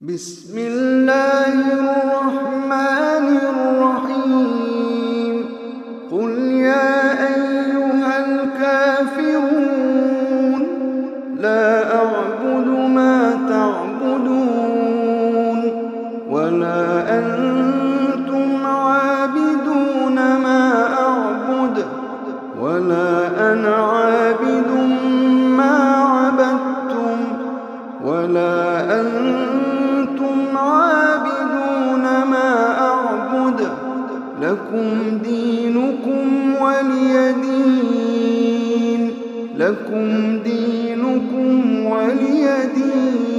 بسم الله الرحمن الرحيم قل يا أيها الكافرون لا أعبد ما تعبدون ولا أنتم عابدون ما أعبد ولا أنا عابد ما عبدتم ولا أنتم عابدون ما أعبد لكم دينكم ولي دين